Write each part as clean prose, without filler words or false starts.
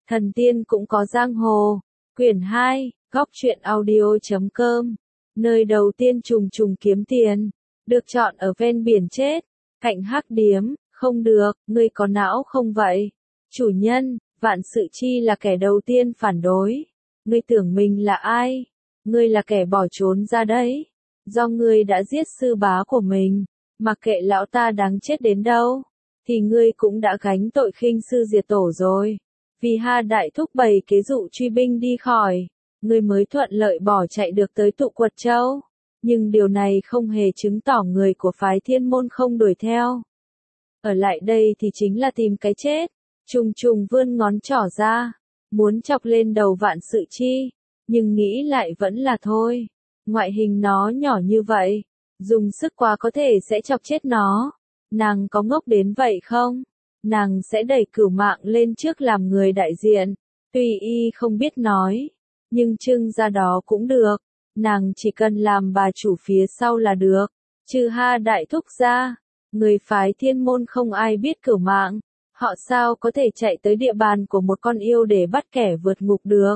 Thần tiên cũng có giang hồ. Quyển 2, góc truyện audio.com. Nơi đầu tiên trùng trùng kiếm tiền. Được chọn ở ven biển chết. Cạnh hắc điếm. Không được, ngươi có não không vậy? Chủ nhân, Vạn Sự Chi là kẻ đầu tiên phản đối. Ngươi tưởng mình là ai? Ngươi là kẻ bỏ trốn ra đấy. Do ngươi đã giết sư bá của mình. Mặc kệ lão ta đáng chết đến đâu. Thì ngươi cũng đã gánh tội khinh sư diệt tổ rồi. Vì Ha Đại thúc bày kế dụ truy binh đi khỏi, ngươi mới thuận lợi bỏ chạy được tới Tụ Quật Châu. Nhưng điều này không hề chứng tỏ người của phái Thiên Môn không đuổi theo. Ở lại đây thì chính là tìm cái chết. Trùng trùng vươn ngón trỏ ra, muốn chọc lên đầu Vạn Sự Chi, nhưng nghĩ lại vẫn là thôi. Ngoại hình nó nhỏ như vậy, dùng sức quá có thể sẽ chọc chết nó. Nàng có ngốc đến vậy không? Nàng sẽ đẩy Cửu Mạng lên trước làm người đại diện. Tuy y không biết nói, nhưng trưng ra đó cũng được. Nàng chỉ cần làm bà chủ phía sau là được. Trừ Ha Đại thúc ra, người phái Thiên Môn không ai biết Cửu Mạng. Họ sao có thể chạy tới địa bàn của một con yêu để bắt kẻ vượt ngục được.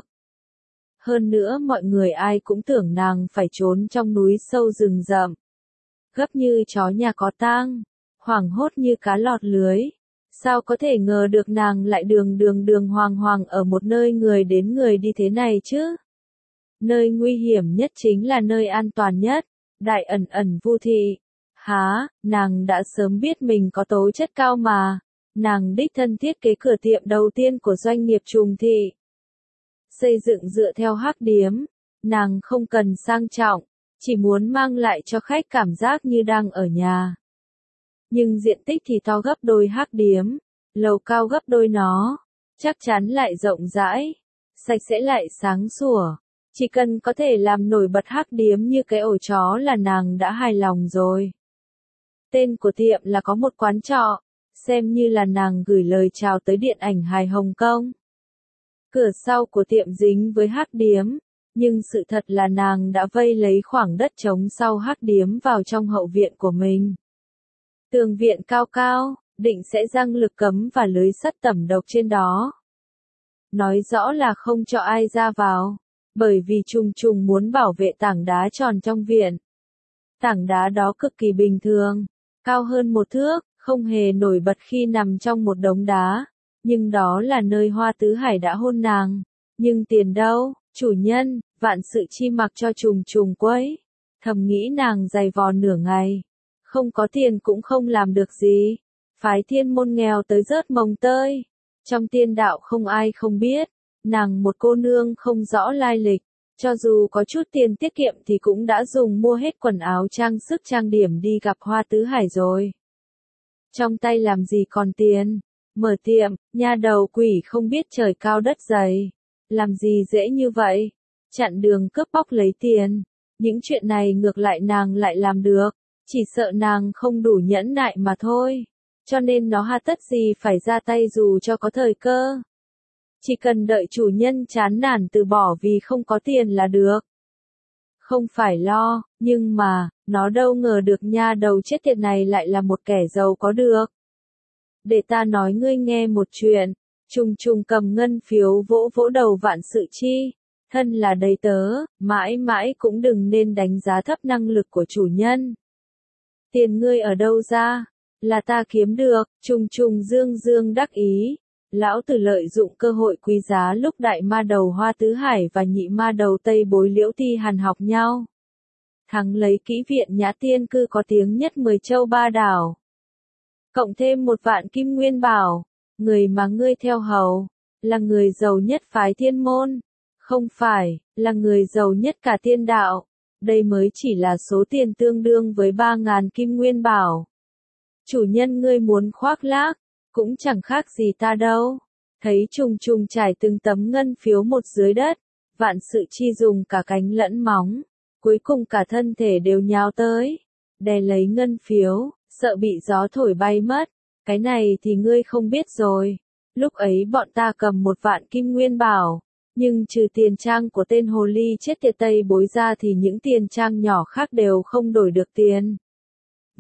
Hơn nữa mọi người ai cũng tưởng nàng phải trốn trong núi sâu rừng rậm. Gấp như chó nhà có tang, hoảng hốt như cá lọt lưới. Sao có thể ngờ được nàng lại đường hoàng ở một nơi người đến người đi thế này chứ? Nơi nguy hiểm nhất chính là nơi an toàn nhất, Đại ẩn Vu thị. Há, nàng đã sớm biết mình có tố chất cao mà. Nàng đích thân thiết kế cửa tiệm đầu tiên của doanh nghiệp Trùng thị. Xây dựng dựa theo hắc điếm, nàng không cần sang trọng, chỉ muốn mang lại cho khách cảm giác như đang ở nhà. Nhưng diện tích thì to gấp đôi hắc điếm, lầu cao gấp đôi nó, chắc chắn lại rộng rãi, sạch sẽ lại sáng sủa. Chỉ cần có thể làm nổi bật hắc điếm như cái ổ chó là nàng đã hài lòng rồi. Tên của tiệm là có một quán trọ, xem như là nàng gửi lời chào tới điện ảnh hài Hồng Kông. Cửa sau của tiệm dính với hắc điếm, nhưng sự thật là nàng đã vây lấy khoảng đất trống sau hắc điếm vào trong hậu viện của mình. Tường viện cao cao, định sẽ răng lực cấm và lưới sắt tẩm độc trên đó. Nói rõ là không cho ai ra vào, bởi vì Trùng Trùng muốn bảo vệ tảng đá tròn trong viện. Tảng đá đó cực kỳ bình thường, cao hơn 1 thước, không hề nổi bật khi nằm trong một đống đá. Nhưng đó là nơi Hoa Tứ Hải đã hôn nàng. Nhưng tiền đâu, chủ nhân, Vạn Sự Chi mặc cho Trùng Trùng quấy. Thầm nghĩ nàng dày vò nửa ngày. Không có tiền cũng không làm được gì. Phái Thiên Môn nghèo tới rớt mồng tơi. Trong tiên đạo không ai không biết. Nàng một cô nương không rõ lai lịch. Cho dù có chút tiền tiết kiệm thì cũng đã dùng mua hết quần áo trang sức trang điểm đi gặp Hoa Tứ Hải rồi. Trong tay làm gì còn tiền. Mở tiệm, nha đầu quỷ không biết trời cao đất dày. Làm gì dễ như vậy? Chặn đường cướp bóc lấy tiền. Những chuyện này ngược lại nàng lại làm được. Chỉ sợ nàng không đủ nhẫn nại mà thôi. Cho nên nó hà tất gì phải ra tay dù cho có thời cơ. Chỉ cần đợi chủ nhân chán nản từ bỏ vì không có tiền là được. Không phải lo, nhưng mà, nó đâu ngờ được nha đầu chết tiệt này lại là một kẻ giàu có được. Để ta nói ngươi nghe một chuyện. Trùng Trùng cầm ngân phiếu vỗ vỗ đầu Vạn Sự Chi. Thân là đầy tớ, mãi mãi cũng đừng nên đánh giá thấp năng lực của chủ nhân. Tiền ngươi ở đâu ra? Là ta kiếm được. Trùng Trùng dương đắc ý. Lão Tử lợi dụng cơ hội quý giá lúc đại ma đầu Hoa Tứ Hải và nhị ma đầu Tây Bối Liễu Thi Hàn học nhau. Thắng lấy kỹ viện Nhã Tiên Cư có tiếng nhất 10 châu 3 đảo. Cộng thêm 1 vạn kim nguyên bảo, người mà ngươi theo hầu, là người giàu nhất phái Thiên Môn. Không phải, là người giàu nhất cả tiên đạo. Đây mới chỉ là số tiền tương đương với 3.000 kim nguyên bảo. Chủ nhân ngươi muốn khoác lác, cũng chẳng khác gì ta đâu. Thấy Trùng Trùng trải từng tấm ngân phiếu một dưới đất, Vạn Sự Chi dùng cả cánh lẫn móng, cuối cùng cả thân thể đều nhào tới, đè lấy ngân phiếu, sợ bị gió thổi bay mất. Cái này thì ngươi không biết rồi. Lúc ấy bọn ta cầm 1 vạn kim nguyên bảo, nhưng trừ tiền trang của tên hồ ly chết tiệt Tây Bối ra thì những tiền trang nhỏ khác đều không đổi được tiền.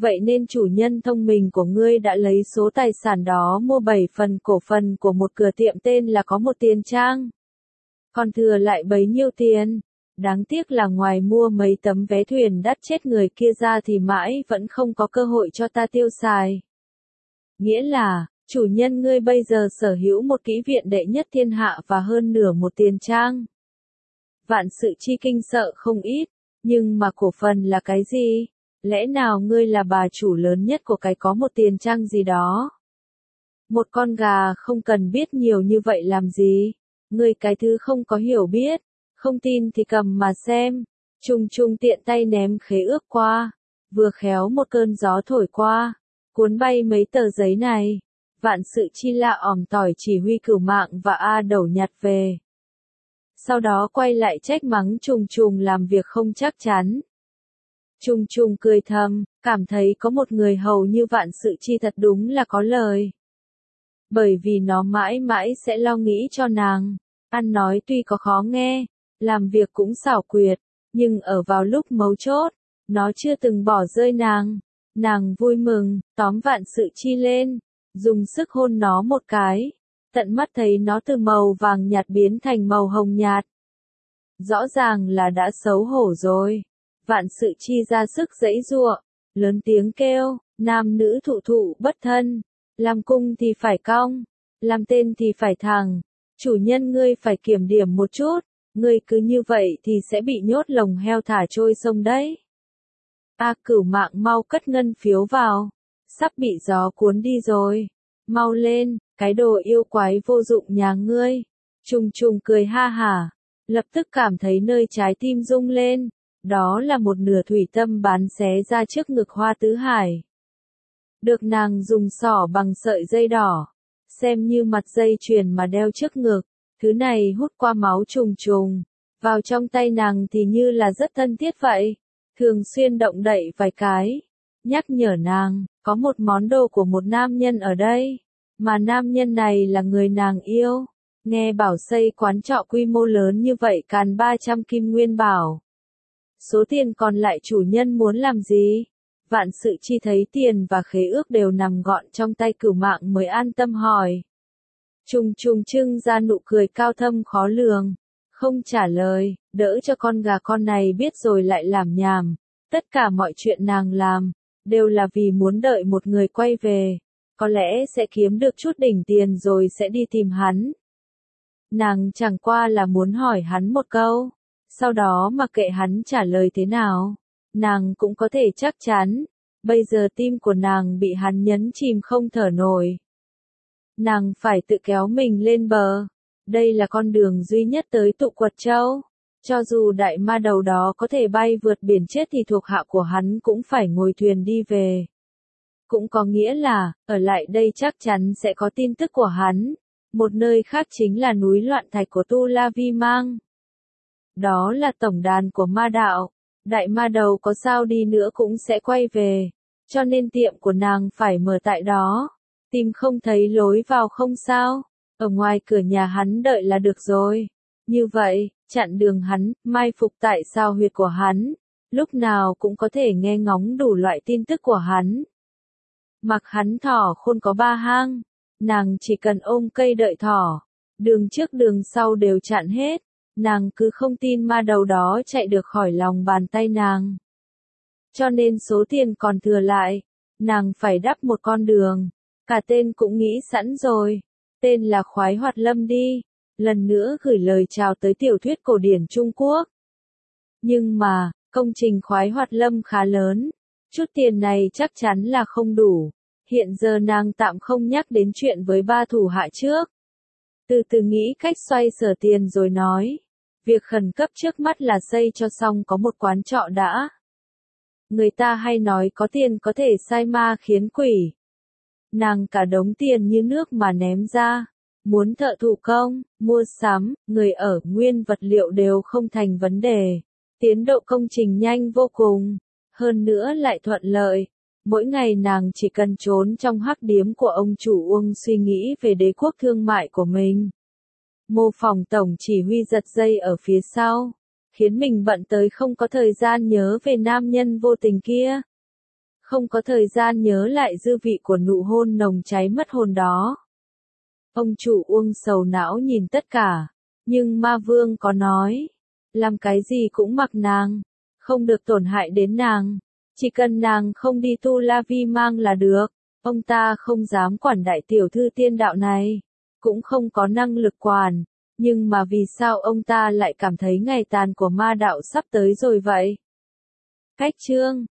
Vậy nên chủ nhân thông minh của ngươi đã lấy số tài sản đó mua 7 phần cổ phần của một cửa tiệm tên là Có Một Tiền Trang. Còn thừa lại bấy nhiêu tiền? Đáng tiếc là ngoài mua mấy tấm vé thuyền đắt chết người kia ra thì mãi vẫn không có cơ hội cho ta tiêu xài. Nghĩa là, chủ nhân ngươi bây giờ sở hữu một kỹ viện đệ nhất thiên hạ và hơn nửa một tiền trang. Vạn Sự Chi kinh sợ không ít, nhưng mà cổ phần là cái gì? Lẽ nào ngươi là bà chủ lớn nhất của cái Có Một Tiền Trang gì đó? Một con gà không cần biết nhiều như vậy làm gì? Ngươi cái thứ không có hiểu biết, không tin thì cầm mà xem. Trung Trung tiện tay ném khế ước qua, vừa khéo một cơn gió thổi qua, cuốn bay mấy tờ giấy này. Vạn Sự Chi lạ òm tỏi chỉ huy Cửu Mạng và A Đẩu nhặt về. Sau đó quay lại trách mắng Trùng Trùng làm việc không chắc chắn. Trùng Trùng cười thầm, cảm thấy có một người hầu như Vạn Sự Chi thật đúng là có lời. Bởi vì nó mãi mãi sẽ lo nghĩ cho nàng, ăn nói tuy có khó nghe, làm việc cũng xảo quyệt, nhưng ở vào lúc mấu chốt, nó chưa từng bỏ rơi nàng. Nàng vui mừng, tóm Vạn Sự Chi lên, dùng sức hôn nó một cái, tận mắt thấy nó từ màu vàng nhạt biến thành màu hồng nhạt. Rõ ràng là đã xấu hổ rồi. Vạn Sự Chi ra sức giãy giụa, lớn tiếng kêu, nam nữ thụ thụ bất thân, làm cung thì phải cong, làm tên thì phải thẳng, chủ nhân ngươi phải kiểm điểm một chút, ngươi cứ như vậy thì sẽ bị nhốt lồng heo thả trôi sông đấy. A Cửu Mạng mau cất ngân phiếu vào, sắp bị gió cuốn đi rồi, mau lên, cái đồ yêu quái vô dụng nhà ngươi. Trùng Trùng cười ha hả, lập tức cảm thấy nơi trái tim rung lên, đó là một nửa thủy tâm bán xé ra trước ngực Hoa Tứ Hải. Được nàng dùng xỏ bằng sợi dây đỏ, xem như mặt dây chuyền mà đeo trước ngực, thứ này hút qua máu Trùng Trùng, vào trong tay nàng thì như là rất thân thiết vậy, thường xuyên động đậy vài cái, nhắc nhở nàng, có một món đồ của một nam nhân ở đây, mà nam nhân này là người nàng yêu. Nghe bảo xây quán trọ quy mô lớn như vậy càn 300 kim nguyên bảo. Số tiền còn lại chủ nhân muốn làm gì? Vạn Sự Chi thấy tiền và khế ước đều nằm gọn trong tay Cửu Mạng mới an tâm hỏi. Trùng Trùng trưng ra nụ cười cao thâm khó lường, không trả lời, đỡ cho con gà con này biết rồi lại làm nhảm. Tất cả mọi chuyện nàng làm, đều là vì muốn đợi một người quay về, có lẽ sẽ kiếm được chút đỉnh tiền rồi sẽ đi tìm hắn. Nàng chẳng qua là muốn hỏi hắn một câu, sau đó mặc kệ hắn trả lời thế nào, nàng cũng có thể chắc chắn, bây giờ tim của nàng bị hắn nhấn chìm không thở nổi. Nàng phải tự kéo mình lên bờ, đây là con đường duy nhất tới Tụ Quật Châu. Cho dù đại ma đầu đó có thể bay vượt biển chết thì thuộc hạ của hắn cũng phải ngồi thuyền đi về. Cũng có nghĩa là, ở lại đây chắc chắn sẽ có tin tức của hắn. Một nơi khác chính là núi loạn thạch của Tu La Vi Mang. Đó là tổng đàn của ma đạo. Đại ma đầu có sao đi nữa cũng sẽ quay về. Cho nên tiệm của nàng phải mở tại đó. Tìm không thấy lối vào không sao. Ở ngoài cửa nhà hắn đợi là được rồi. Như vậy, chặn đường hắn, mai phục tại sao huyệt của hắn. Lúc nào cũng có thể nghe ngóng đủ loại tin tức của hắn. Mặc hắn thỏ khôn có 3 hang. Nàng chỉ cần ôm cây đợi thỏ, đường trước đường sau đều chặn hết, nàng cứ không tin ma đầu đó chạy được khỏi lòng bàn tay nàng. Cho nên số tiền còn thừa lại, nàng phải đắp một con đường, cả tên cũng nghĩ sẵn rồi, tên là Khoái Hoạt Lâm đi, lần nữa gửi lời chào tới tiểu thuyết cổ điển Trung Quốc. Nhưng mà, công trình Khoái Hoạt Lâm khá lớn, chút tiền này chắc chắn là không đủ. Hiện giờ nàng tạm không nhắc đến chuyện với 3 thủ hạ trước. Từ từ nghĩ cách xoay sở tiền rồi nói. Việc khẩn cấp trước mắt là xây cho xong có một quán trọ đã. Người ta hay nói có tiền có thể sai ma khiến quỷ. Nàng cả đống tiền như nước mà ném ra. Muốn thợ thủ công, mua sắm, người ở, nguyên vật liệu đều không thành vấn đề. Tiến độ công trình nhanh vô cùng. Hơn nữa lại thuận lợi. Mỗi ngày nàng chỉ cần trốn trong hắc điếm của ông chủ Uông suy nghĩ về đế quốc thương mại của mình. Mô Phỏng tổng chỉ huy giật dây ở phía sau, khiến mình bận tới không có thời gian nhớ về nam nhân vô tình kia. không có thời gian nhớ lại dư vị của nụ hôn nồng cháy mất hồn đó. Ông chủ Uông sầu não nhìn tất cả, nhưng ma vương có nói, làm cái gì cũng mặc nàng, không được tổn hại đến nàng, chỉ cần nàng không đi tu la vi mang là được. Ông ta không dám quản đại tiểu thư tiên đạo này, cũng không có năng lực quản, nhưng mà vì sao ông ta lại cảm thấy ngày tàn của ma đạo sắp tới rồi vậy? Cách chương